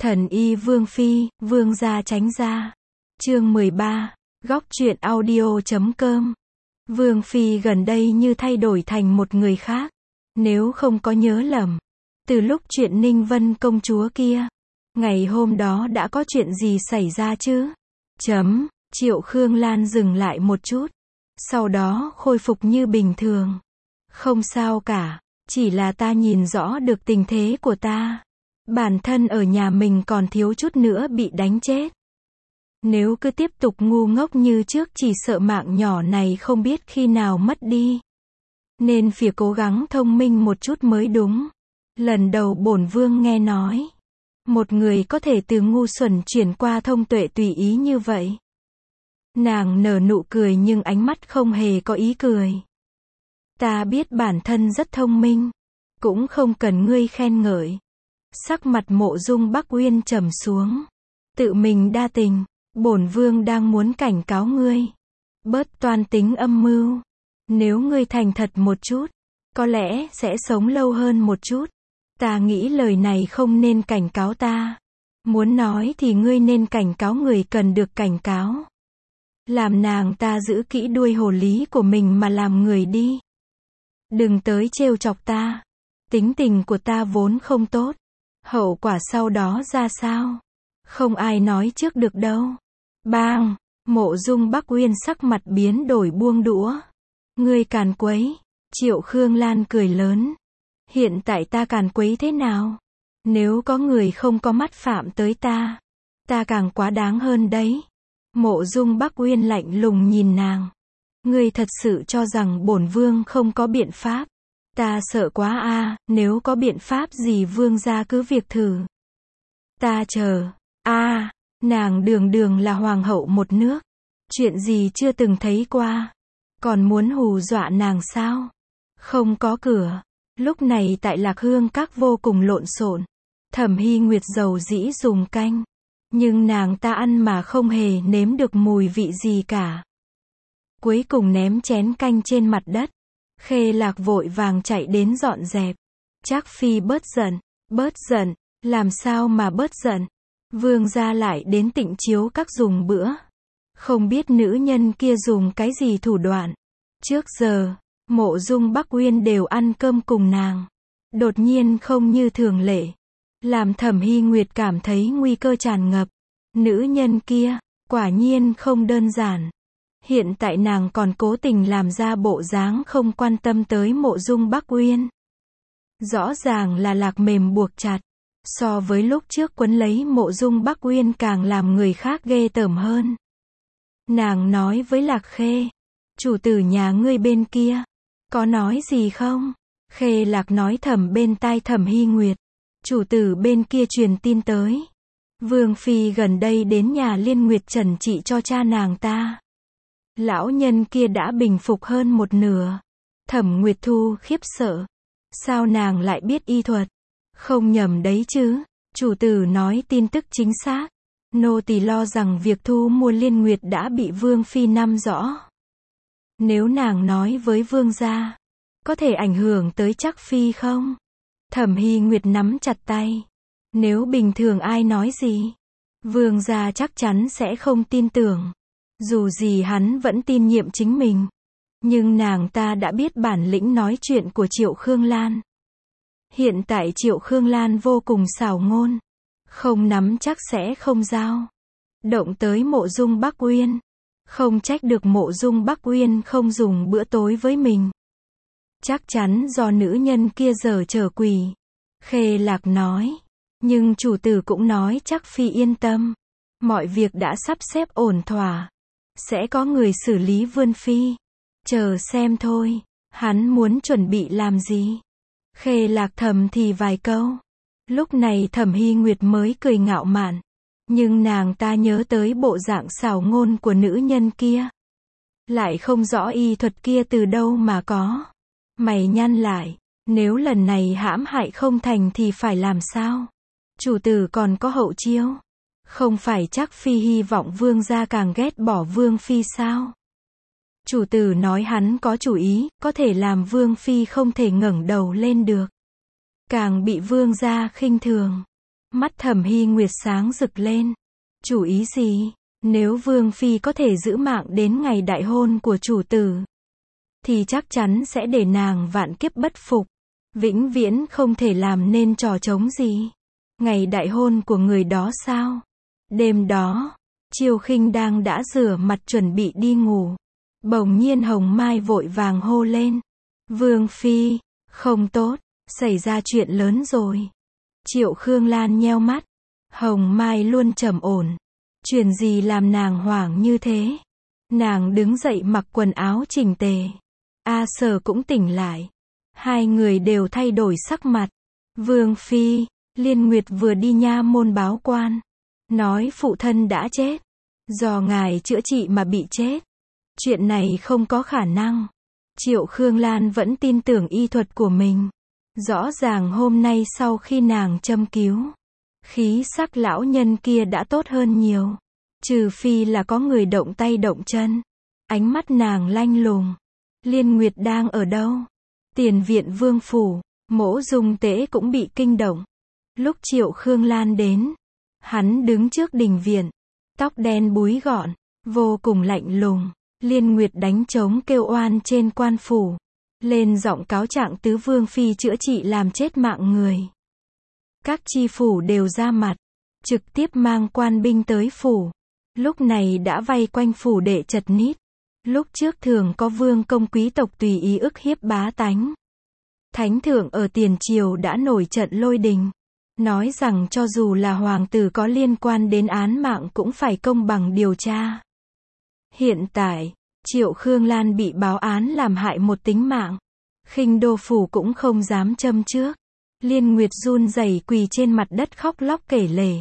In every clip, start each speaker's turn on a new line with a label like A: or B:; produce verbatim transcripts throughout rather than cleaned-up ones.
A: Thần y Vương Phi, Vương gia tránh ra. Chương mười ba, góc truyện audio chấm com. Vương Phi gần đây như thay đổi thành một người khác. Nếu không có nhớ lầm, từ lúc chuyện Ninh Vân công chúa kia, ngày hôm đó đã có chuyện gì xảy ra chứ? Chấm, Triệu Khương Lan dừng lại một chút, sau đó khôi phục như bình thường. Không sao cả, chỉ là ta nhìn rõ được tình thế của ta. Bản thân ở nhà mình còn thiếu chút nữa bị đánh chết. Nếu cứ tiếp tục ngu ngốc như trước chỉ sợ mạng nhỏ này không biết khi nào mất đi. Nên phải cố gắng thông minh một chút mới đúng. Lần đầu bổn vương nghe nói, một người có thể từ ngu xuẩn chuyển qua thông tuệ tùy ý như vậy. Nàng nở nụ cười nhưng ánh mắt không hề có ý cười. Ta biết bản thân rất thông minh, cũng không cần ngươi khen ngợi. Sắc mặt Mộ Dung Bắc Uyên trầm xuống. Tự mình đa tình, bổn vương đang muốn cảnh cáo ngươi. Bớt toan tính âm mưu. Nếu ngươi thành thật một chút, có lẽ sẽ sống lâu hơn một chút. Ta nghĩ lời này không nên cảnh cáo ta. Muốn nói thì ngươi nên cảnh cáo người cần được cảnh cáo. Làm nàng ta giữ kỹ đuôi hồ lý của mình mà làm người đi. Đừng tới trêu chọc ta. Tính tình của ta vốn không tốt. Hậu quả sau đó ra sao? Không ai nói trước được đâu. Bang! Mộ Dung Bắc Uyên sắc mặt biến đổi buông đũa. Ngươi càn quấy. Triệu Khương Lan cười lớn. Hiện tại ta càn quấy thế nào? Nếu có người không có mắt phạm tới ta, ta càng quá đáng hơn đấy. Mộ Dung Bắc Uyên lạnh lùng nhìn nàng. Ngươi thật sự cho rằng bổn vương không có biện pháp? Ta sợ quá a, à, nếu có biện pháp gì vương gia cứ việc thử. Ta chờ. A, à, nàng đường đường là hoàng hậu một nước. Chuyện gì chưa từng thấy qua. Còn muốn hù dọa nàng sao? Không có cửa. Lúc này tại Lạc Hương Các vô cùng lộn xộn. Thẩm Hy Nguyệt dầu dĩ dùng canh. Nhưng nàng ta ăn mà không hề nếm được mùi vị gì cả. Cuối cùng ném chén canh trên mặt đất. Khê Lạc vội vàng chạy đến dọn dẹp. Trác Phi bớt giận, bớt giận, làm sao mà bớt giận. Vương gia lại đến Tịnh Chiếu Các dùng bữa. Không biết nữ nhân kia dùng cái gì thủ đoạn. Trước giờ, Mộ Dung Bắc Uyên đều ăn cơm cùng nàng. Đột nhiên không như thường lệ. Làm Thẩm Hy Nguyệt cảm thấy nguy cơ tràn ngập. Nữ nhân kia, quả nhiên không đơn giản. Hiện tại nàng còn cố tình làm ra bộ dáng không quan tâm tới Mộ Dung Bắc Uyên. Rõ ràng là lạc mềm buộc chặt. So với lúc trước quấn lấy Mộ Dung Bắc Uyên càng làm người khác ghê tởm hơn. Nàng nói với Lạc Khê. Chủ tử nhà ngươi bên kia. Có nói gì không? Khê Lạc nói thầm bên tai Thẩm Hy Nguyệt. Chủ tử bên kia truyền tin tới. Vương Phi gần đây đến nhà Liên Nguyệt trần trị cho cha nàng ta. Lão nhân kia đã bình phục hơn một nửa. Thẩm Nguyệt Thu khiếp sợ. Sao nàng lại biết y thuật? Không nhầm đấy chứ. Chủ tử nói tin tức chính xác. Nô tỳ lo rằng việc thu mua Liên Nguyệt đã bị Vương Phi nắm rõ. Nếu nàng nói với Vương gia, có thể ảnh hưởng tới Trác Phi không? Thẩm Hy Nguyệt nắm chặt tay. Nếu bình thường ai nói gì, Vương gia chắc chắn sẽ không tin tưởng. Dù gì hắn vẫn tin nhiệm chính mình. Nhưng nàng ta đã biết bản lĩnh nói chuyện của Triệu Khương Lan. Hiện tại Triệu Khương Lan vô cùng xảo ngôn. Không nắm chắc sẽ không giao. Động tới Mộ Dung Bắc Uyên. Không trách được Mộ Dung Bắc Uyên không dùng bữa tối với mình. Chắc chắn do nữ nhân kia giở trò quỷ. Khê Lạc nói. Nhưng chủ tử cũng nói chắc Phi yên tâm. Mọi việc đã sắp xếp ổn thỏa. Sẽ có người xử lý Vương Phi. Chờ xem thôi. Hắn muốn chuẩn bị làm gì? Khê Lạc thầm thì vài câu. Lúc này Thẩm Hy Nguyệt mới cười ngạo mạn. Nhưng nàng ta nhớ tới bộ dạng xảo ngôn của nữ nhân kia. Lại không rõ y thuật kia từ đâu mà có. Mày nhăn lại. Nếu lần này hãm hại không thành thì phải làm sao? Chủ tử còn có hậu chiêu. Không phải chắc Phi hy vọng Vương gia càng ghét bỏ Vương Phi sao? Chủ tử nói hắn có chủ ý, có thể làm Vương Phi không thể ngẩng đầu lên được. Càng bị Vương gia khinh thường. Mắt Thẩm Hy Nguyệt sáng rực lên. Chủ ý gì? Nếu Vương Phi có thể giữ mạng đến ngày đại hôn của chủ tử, thì chắc chắn sẽ để nàng vạn kiếp bất phục. Vĩnh viễn không thể làm nên trò trống gì. Ngày đại hôn của người đó sao? Đêm đó, Chiêu Khinh đang đã rửa mặt chuẩn bị đi ngủ. Bỗng nhiên Hồng Mai vội vàng hô lên. Vương Phi, không tốt, xảy ra chuyện lớn rồi. Triệu Khương Lan nheo mắt. Hồng Mai luôn trầm ổn. Chuyện gì làm nàng hoảng như thế? Nàng đứng dậy mặc quần áo chỉnh tề. A Sở cũng tỉnh lại. Hai người đều thay đổi sắc mặt. Vương Phi, Liên Nguyệt vừa đi nha môn báo quan. Nói phụ thân đã chết. Do ngài chữa trị mà bị chết. Chuyện này không có khả năng. Triệu Khương Lan vẫn tin tưởng y thuật của mình. Rõ ràng hôm nay sau khi nàng châm cứu, khí sắc lão nhân kia đã tốt hơn nhiều. Trừ phi là có người động tay động chân. Ánh mắt nàng lanh lùng. Liên Nguyệt đang ở đâu? Tiền viện vương phủ. Mỗ Dung Tế cũng bị kinh động. Lúc Triệu Khương Lan đến, hắn đứng trước đình viện, tóc đen búi gọn, vô cùng lạnh lùng. Liên Nguyệt đánh trống kêu oan trên quan phủ, lên giọng cáo trạng tứ vương phi chữa trị làm chết mạng người. Các chi phủ đều ra mặt, trực tiếp mang quan binh tới phủ. Lúc này đã vây quanh phủ đệ chật ních. Lúc trước thường có vương công quý tộc tùy ý ức hiếp bá tánh. Thánh thượng ở tiền triều đã nổi trận lôi đình, nói rằng cho dù là hoàng tử có liên quan đến án mạng cũng phải công bằng điều tra. Hiện tại, Triệu Khương Lan bị báo án làm hại một tính mạng. Khinh Đô phủ cũng không dám châm trước. Liên Nguyệt run rẩy quỳ trên mặt đất khóc lóc kể lể.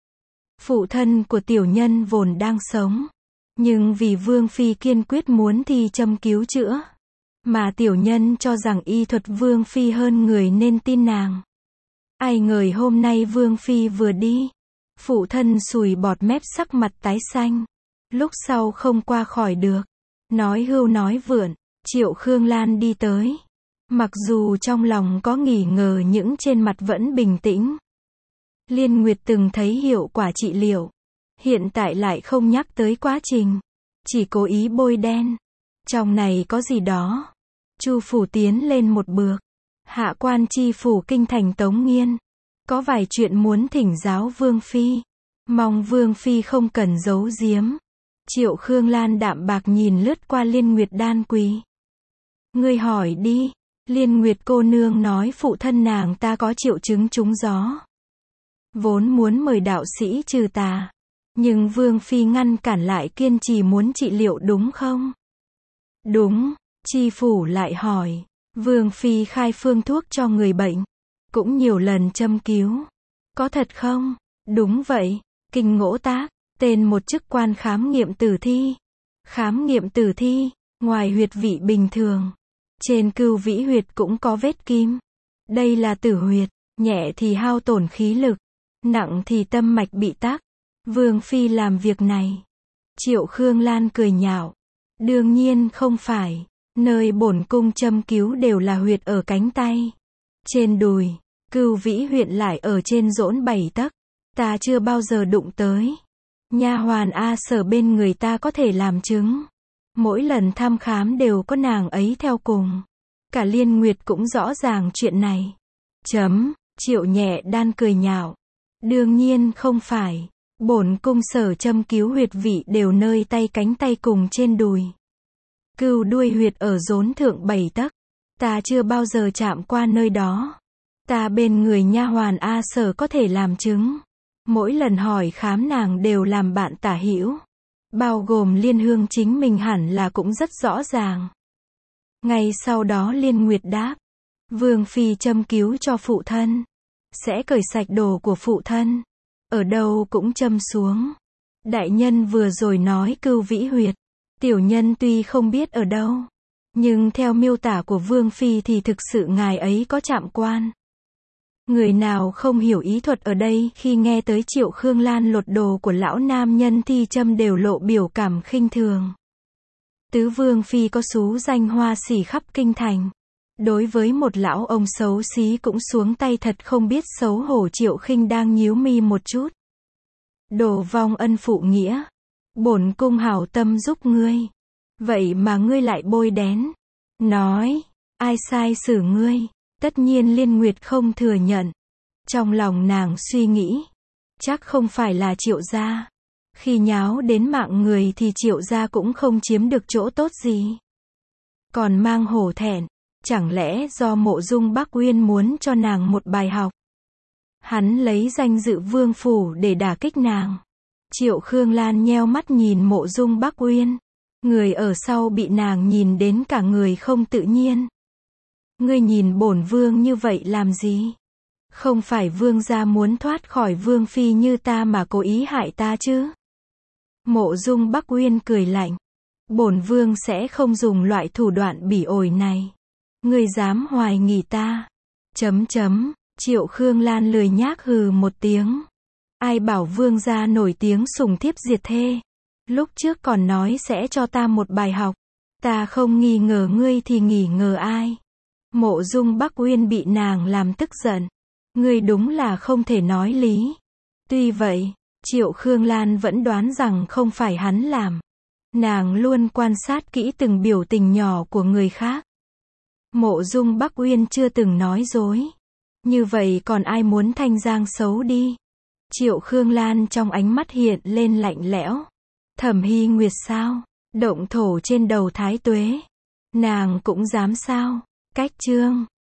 A: Phụ thân của tiểu nhân vốn đang sống, nhưng vì Vương Phi kiên quyết muốn thi châm cứu chữa, mà tiểu nhân cho rằng y thuật Vương Phi hơn người nên tin nàng. Ai ngờ hôm nay Vương Phi vừa đi, phụ thân sùi bọt mép sắc mặt tái xanh. Lúc sau không qua khỏi được. Nói hưu nói vượn, Triệu Khương Lan đi tới. Mặc dù trong lòng có nghi ngờ nhưng trên mặt vẫn bình tĩnh. Liên Nguyệt từng thấy hiệu quả trị liệu. Hiện tại lại không nhắc tới quá trình. Chỉ cố ý bôi đen. Trong này có gì đó. Chu phủ tiến lên một bước. Hạ quan chi phủ kinh thành Tống Nghiên. Có vài chuyện muốn thỉnh giáo Vương Phi. Mong Vương Phi không cần giấu giếm. Triệu Khương Lan đạm bạc nhìn lướt qua Liên Nguyệt đan quỳ. Ngươi hỏi đi. Liên Nguyệt cô nương nói phụ thân nàng ta có triệu chứng trúng gió. Vốn muốn mời đạo sĩ trừ tà. Nhưng Vương Phi ngăn cản lại kiên trì muốn trị liệu đúng không? Đúng. Chi phủ lại hỏi. Vương Phi khai phương thuốc cho người bệnh. Cũng nhiều lần châm cứu. Có thật không? Đúng vậy. Kinh Ngỗ Tác. Tên một chức quan khám nghiệm tử thi. Khám nghiệm tử thi. Ngoài huyệt vị bình thường, trên cưu vĩ huyệt cũng có vết kim. Đây là tử huyệt. Nhẹ thì hao tổn khí lực, nặng thì tâm mạch bị tắc. Vương Phi làm việc này. Triệu Khương Lan cười nhạo. Đương nhiên không phải. Nơi bổn cung châm cứu đều là huyệt ở cánh tay, trên đùi. Cưu vĩ huyệt lại ở trên rỗn bảy tấc. Ta chưa bao giờ đụng tới. Nha hoàn A Sở bên người ta có thể làm chứng. Mỗi lần thăm khám đều có nàng ấy theo cùng. Cả Liên Nguyệt cũng rõ ràng chuyện này. Chấm. Triệu nhẹ đan cười nhạo. Đương nhiên không phải. Bổn cung sở châm cứu huyệt vị đều nơi tay cánh tay cùng trên đùi. Cưu đuôi huyệt ở rốn thượng bảy tấc. Ta chưa bao giờ chạm qua nơi đó. Ta bên người nha hoàn A Sở có thể làm chứng. Mỗi lần hỏi khám nàng đều làm bạn tả hữu. Bao gồm Liên Hương chính mình hẳn là cũng rất rõ ràng. Ngay sau đó Liên Nguyệt đáp. Vương Phi châm cứu cho phụ thân. Sẽ cởi sạch đồ của phụ thân. Ở đâu cũng châm xuống. Đại nhân vừa rồi nói cưu vĩ huyệt. Tiểu nhân tuy không biết ở đâu. Nhưng theo miêu tả của Vương Phi thì thực sự ngài ấy có chạm quan. Người nào không hiểu ý thuật ở đây khi nghe tới Triệu Khương Lan lột đồ của lão nam nhân thi châm đều lộ biểu cảm khinh thường. Tứ Vương Phi có xú danh hoa xỉ khắp kinh thành. Đối với một lão ông xấu xí cũng xuống tay thật không biết xấu hổ. Triệu Khinh đang nhíu mi một chút. Đồ vong ân phụ nghĩa. Bổn cung hảo tâm giúp ngươi. Vậy mà ngươi lại bôi đén. Nói, ai sai xử ngươi? Tất nhiên Liên Nguyệt không thừa nhận. Trong lòng nàng suy nghĩ. Chắc không phải là Triệu gia. Khi nháo đến mạng người thì Triệu gia cũng không chiếm được chỗ tốt gì. Còn mang hổ thẹn. Chẳng lẽ do Mộ Dung Bắc Uyên muốn cho nàng một bài học? Hắn lấy danh dự vương phủ để đả kích nàng. Triệu Khương Lan nheo mắt nhìn Mộ Dung Bắc Uyên. Người ở sau bị nàng nhìn đến cả người không tự nhiên. Ngươi nhìn bổn vương như vậy làm gì? Không phải vương gia muốn thoát khỏi vương phi như ta mà cố ý hại ta chứ? Mộ Dung Bắc Uyên cười lạnh. Bổn vương sẽ không dùng loại thủ đoạn bỉ ổi này. Ngươi dám hoài nghi ta? Chấm chấm, Triệu Khương Lan lười nhác hừ một tiếng. Ai bảo vương gia nổi tiếng sủng thiếp diệt thê? Lúc trước còn nói sẽ cho ta một bài học. Ta không nghi ngờ ngươi thì nghi ngờ ai? Mộ Dung Bắc Uyên bị nàng làm tức giận. Ngươi đúng là không thể nói lý. Tuy vậy, Triệu Khương Lan vẫn đoán rằng không phải hắn làm. Nàng luôn quan sát kỹ từng biểu tình nhỏ của người khác. Mộ Dung Bắc Uyên chưa từng nói dối. Như vậy còn ai muốn Thanh Giang xấu đi? Triệu Khương Lan trong ánh mắt hiện lên lạnh lẽo. Thẩm Hy Nguyệt sao? Động thổ trên đầu Thái Tuế. Nàng cũng dám sao? Cách chương